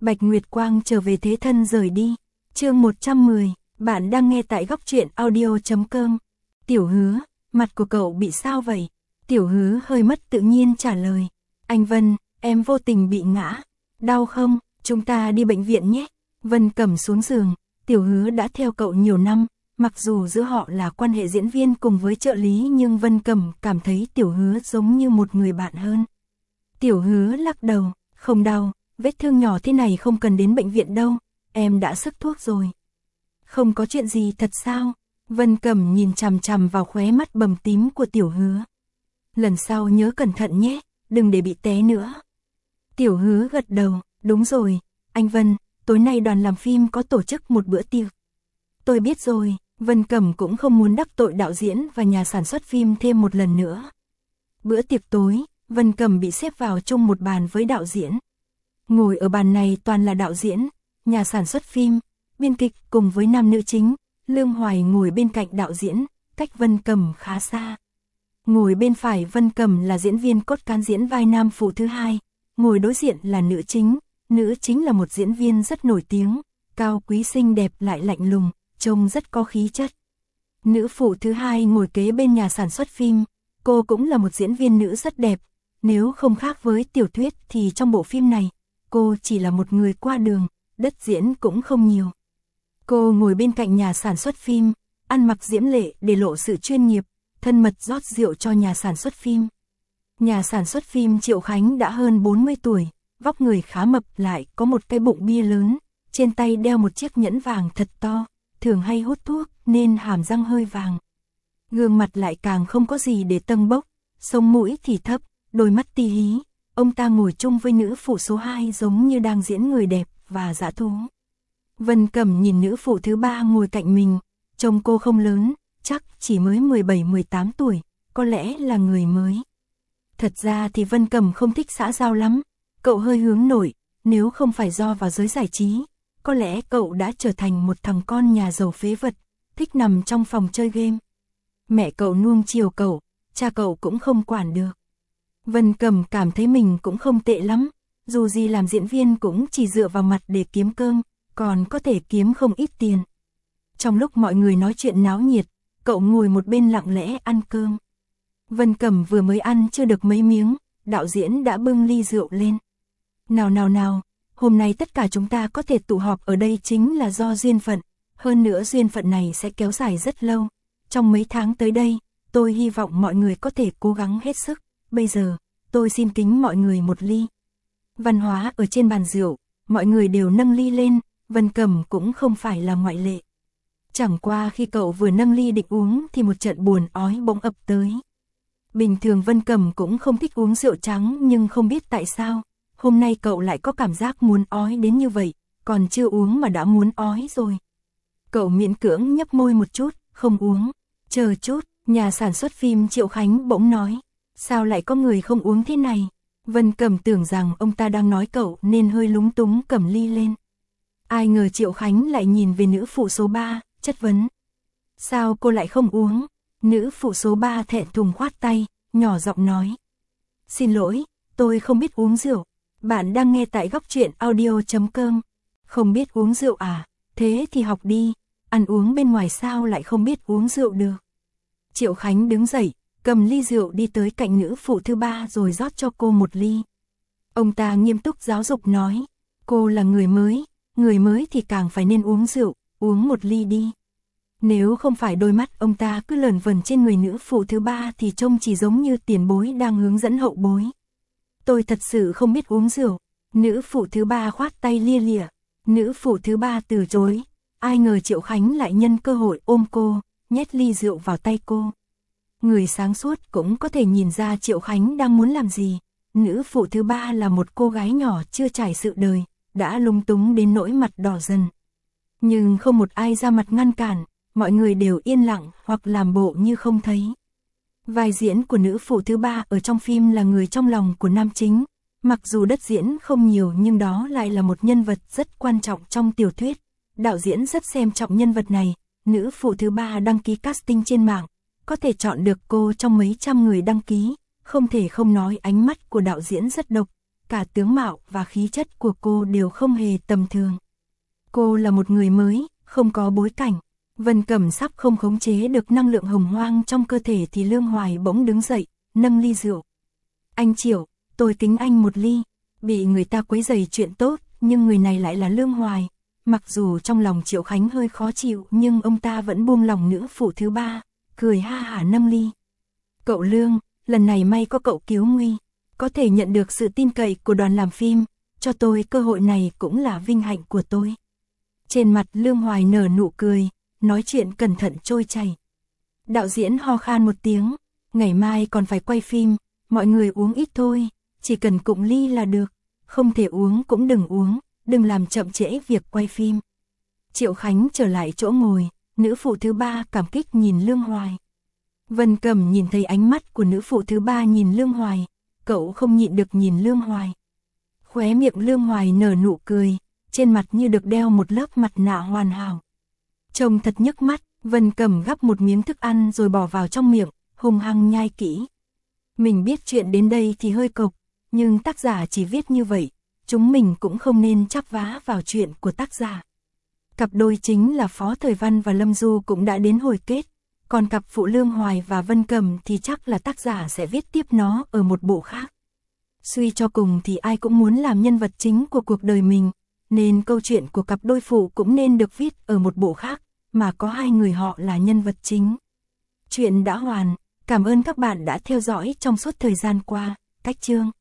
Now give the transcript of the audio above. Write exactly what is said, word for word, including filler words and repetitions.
Bạch Nguyệt Quang trở về thế thân rời đi. Chương một trăm mười, bạn đang nghe tại góc truyện audio chấm com. Tiểu Hứa, mặt của cậu bị sao vậy? Tiểu Hứa hơi mất tự nhiên trả lời. Anh Vân, em vô tình bị ngã. Đau không? Chúng ta đi bệnh viện nhé. Vân Cẩm xuống giường. Tiểu Hứa đã theo cậu nhiều năm. Mặc dù giữa họ là quan hệ diễn viên cùng với trợ lý nhưng Vân Cẩm cảm thấy Tiểu Hứa giống như một người bạn hơn. Tiểu Hứa lắc đầu, không đau, vết thương nhỏ thế này không cần đến bệnh viện đâu, em đã sức thuốc rồi. Không có chuyện gì thật sao? Vân Cẩm nhìn chằm chằm vào khóe mắt bầm tím của Tiểu Hứa. Lần sau nhớ cẩn thận nhé, đừng để bị té nữa. Tiểu Hứa gật đầu, đúng rồi, anh Vân, tối nay đoàn làm phim có tổ chức một bữa tiệc. Tôi biết rồi. Vân Cẩm cũng không muốn đắc tội đạo diễn và nhà sản xuất phim thêm một lần nữa. Bữa tiệc tối, Vân Cẩm bị xếp vào chung một bàn với đạo diễn. Ngồi ở bàn này toàn là đạo diễn, nhà sản xuất phim, biên kịch cùng với nam nữ chính. Lương Hoài ngồi bên cạnh đạo diễn, cách Vân Cẩm khá xa. Ngồi bên phải Vân Cẩm là diễn viên cốt cán diễn vai nam phụ thứ hai. Ngồi đối diện là nữ chính, nữ chính là một diễn viên rất nổi tiếng, cao quý xinh đẹp lại lạnh lùng, trông rất có khí chất. Nữ phụ thứ hai ngồi kế bên nhà sản xuất phim, cô cũng là một diễn viên nữ rất đẹp, nếu không khác với tiểu thuyết thì trong bộ phim này, cô chỉ là một người qua đường, đất diễn cũng không nhiều. Cô ngồi bên cạnh nhà sản xuất phim, ăn mặc diễm lệ để lộ sự chuyên nghiệp, thân mật rót rượu cho nhà sản xuất phim. Nhà sản xuất phim Triệu Khánh đã hơn bốn mươi tuổi, vóc người khá mập lại có một cái bụng bia lớn, trên tay đeo một chiếc nhẫn vàng thật to. Thường hay hút thuốc nên hàm răng hơi vàng. Gương mặt lại càng không có gì để tâng bốc, sống mũi thì thấp, đôi mắt ti hí. Ông ta ngồi chung với nữ phụ số hai giống như đang diễn người đẹp và dã thú. Vân Cẩm nhìn nữ phụ thứ ba ngồi cạnh mình, trông cô không lớn, chắc chỉ mới mười bảy mười tám tuổi, có lẽ là người mới. Thật ra thì Vân Cẩm không thích xã giao lắm, cậu hơi hướng nội, nếu không phải do vào giới giải trí. Có lẽ cậu đã trở thành một thằng con nhà giàu phế vật, thích nằm trong phòng chơi game. Mẹ cậu nuông chiều cậu, cha cậu cũng không quản được. Vân Cẩm cảm thấy mình cũng không tệ lắm, dù gì làm diễn viên cũng chỉ dựa vào mặt để kiếm cơm, còn có thể kiếm không ít tiền. Trong lúc mọi người nói chuyện náo nhiệt, cậu ngồi một bên lặng lẽ ăn cơm. Vân Cẩm vừa mới ăn chưa được mấy miếng, đạo diễn đã bưng ly rượu lên. Nào nào nào. Hôm nay tất cả chúng ta có thể tụ họp ở đây chính là do duyên phận, hơn nữa duyên phận này sẽ kéo dài rất lâu. Trong mấy tháng tới đây, tôi hy vọng mọi người có thể cố gắng hết sức. Bây giờ, tôi xin kính mọi người một ly. Văn Hóa ở trên bàn rượu, mọi người đều nâng ly lên, Vân Cẩm cũng không phải là ngoại lệ. Chẳng qua khi cậu vừa nâng ly định uống thì một trận buồn ói bỗng ập tới. Bình thường Vân Cẩm cũng không thích uống rượu trắng nhưng không biết tại sao. Hôm nay cậu lại có cảm giác muốn ói đến như vậy, còn chưa uống mà đã muốn ói rồi. Cậu miễn cưỡng nhấp môi một chút, không uống. Chờ chút, nhà sản xuất phim Triệu Khánh bỗng nói. Sao lại có người không uống thế này? Vân Cẩm tưởng rằng ông ta đang nói cậu nên hơi lúng túng cầm ly lên. Ai ngờ Triệu Khánh lại nhìn về nữ phụ số ba, chất vấn. Sao cô lại không uống? Nữ phụ số ba thẹn thùng khoát tay, nhỏ giọng nói. Xin lỗi, tôi không biết uống rượu. Bạn đang nghe tại góc truyện audio chấm com. Không biết uống rượu à? Thế thì học đi. Ăn uống bên ngoài sao lại không biết uống rượu được? Triệu Khánh đứng dậy, cầm ly rượu đi tới cạnh nữ phụ thứ ba rồi rót cho cô một ly. Ông ta nghiêm túc giáo dục nói. Cô là người mới, người mới thì càng phải nên uống rượu, uống một ly đi. Nếu không phải đôi mắt ông ta cứ lờn vờn trên người nữ phụ thứ ba thì trông chỉ giống như tiền bối đang hướng dẫn hậu bối. Tôi thật sự không biết uống rượu. Nữ phụ thứ ba khoát tay lia lịa. Nữ phụ thứ ba từ chối. Ai ngờ Triệu Khánh lại nhân cơ hội ôm cô, nhét ly rượu vào tay cô. Người sáng suốt cũng có thể nhìn ra Triệu Khánh đang muốn làm gì. Nữ phụ thứ ba là một cô gái nhỏ chưa trải sự đời, đã lung túng đến nỗi mặt đỏ dần. Nhưng không một ai ra mặt ngăn cản, mọi người đều yên lặng hoặc làm bộ như không thấy. Vai diễn của nữ phụ thứ ba ở trong phim là người trong lòng của nam chính. Mặc dù đất diễn không nhiều nhưng đó lại là một nhân vật rất quan trọng trong tiểu thuyết. Đạo diễn rất xem trọng nhân vật này. Nữ phụ thứ ba đăng ký casting trên mạng. Có thể chọn được cô trong mấy trăm người đăng ký. Không thể không nói ánh mắt của đạo diễn rất độc. cả tướng mạo và khí chất của cô đều không hề tầm thường. Cô là một người mới, không có bối cảnh. Vân Cẩm sắp không khống chế được năng lượng hồng hoang trong cơ thể thì Lương Hoài bỗng đứng dậy, nâng ly rượu. Anh Triệu, tôi kính anh một ly. Bị người ta quấy rầy chuyện tốt, nhưng người này lại là Lương Hoài. Mặc dù trong lòng Triệu Khánh hơi khó chịu nhưng ông ta vẫn buông lòng nữ phụ thứ ba, cười ha hả nâng ly. Cậu Lương, lần này may có cậu cứu nguy, có thể nhận được sự tin cậy của đoàn làm phim, cho tôi cơ hội này cũng là vinh hạnh của tôi. Trên mặt Lương Hoài nở nụ cười, nói chuyện cẩn thận trôi chảy. Đạo diễn ho khan một tiếng, ngày mai còn phải quay phim, mọi người uống ít thôi, chỉ cần cụng ly là được, không thể uống cũng đừng uống, đừng làm chậm trễ việc quay phim. Triệu Khánh trở lại chỗ ngồi, nữ phụ thứ ba cảm kích nhìn Lương Hoài. Vân Cẩm nhìn thấy ánh mắt của nữ phụ thứ ba nhìn Lương Hoài, cậu không nhịn được nhìn Lương Hoài. Khóe miệng Lương Hoài nở nụ cười, trên mặt như được đeo một lớp mặt nạ hoàn hảo. Trông thật nhức mắt, Vân Cẩm gắp một miếng thức ăn rồi bỏ vào trong miệng, hùng hăng nhai kỹ. Mình biết chuyện đến đây thì hơi cộc, nhưng tác giả chỉ viết như vậy, chúng mình cũng không nên chắp vá vào chuyện của tác giả. Cặp đôi chính là Phó Thời Văn và Lâm Du cũng đã đến hồi kết, còn cặp phụ Lương Hoài và Vân Cẩm thì chắc là tác giả sẽ viết tiếp nó ở một bộ khác. Suy cho cùng thì ai cũng muốn làm nhân vật chính của cuộc đời mình, nên câu chuyện của cặp đôi phụ cũng nên được viết ở một bộ khác, mà có hai người họ là nhân vật chính. Chuyện đã hoàn, cảm ơn các bạn đã theo dõi trong suốt thời gian qua, Cách Chương.